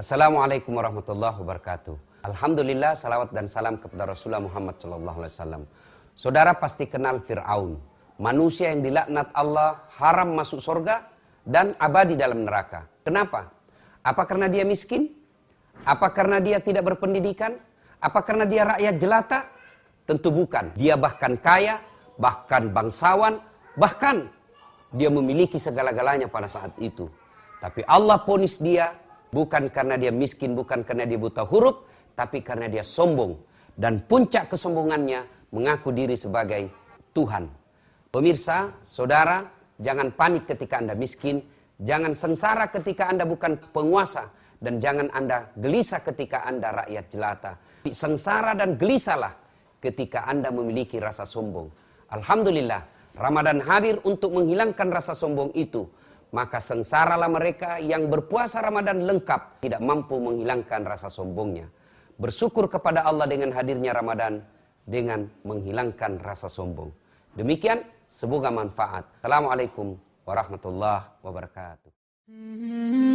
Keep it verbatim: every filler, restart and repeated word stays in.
Assalamualaikum warahmatullahi wabarakatuh. Alhamdulillah, salawat dan salam kepada Rasulullah Muhammad shallallahu alaihi wasallam. Saudara pasti kenal Fir'aun, manusia yang dilaknat Allah, haram masuk surga dan abadi dalam neraka. Kenapa? Apa karena dia miskin? Apa karena dia tidak berpendidikan? Apa karena dia rakyat jelata? Tentu bukan. Dia bahkan kaya, bahkan bangsawan, bahkan dia memiliki segala-galanya pada saat itu. Tapi Allah vonis dia bukan karena dia miskin, bukan karena dia buta huruf, tapi karena dia sombong. Dan puncak kesombongannya mengaku diri sebagai Tuhan. Pemirsa, saudara, jangan panik ketika Anda miskin, jangan sengsara ketika Anda bukan penguasa, dan jangan Anda gelisah ketika Anda rakyat jelata. Sengsara dan gelisahlah ketika Anda memiliki rasa sombong. Alhamdulillah, Ramadan hadir untuk menghilangkan rasa sombong itu. Maka sengsaralah mereka yang berpuasa Ramadan lengkap tidak mampu menghilangkan rasa sombongnya. Bersyukur kepada Allah dengan hadirnya Ramadan dengan menghilangkan rasa sombong. Demikian, semoga manfaat. Assalamualaikum warahmatullahi wabarakatuh.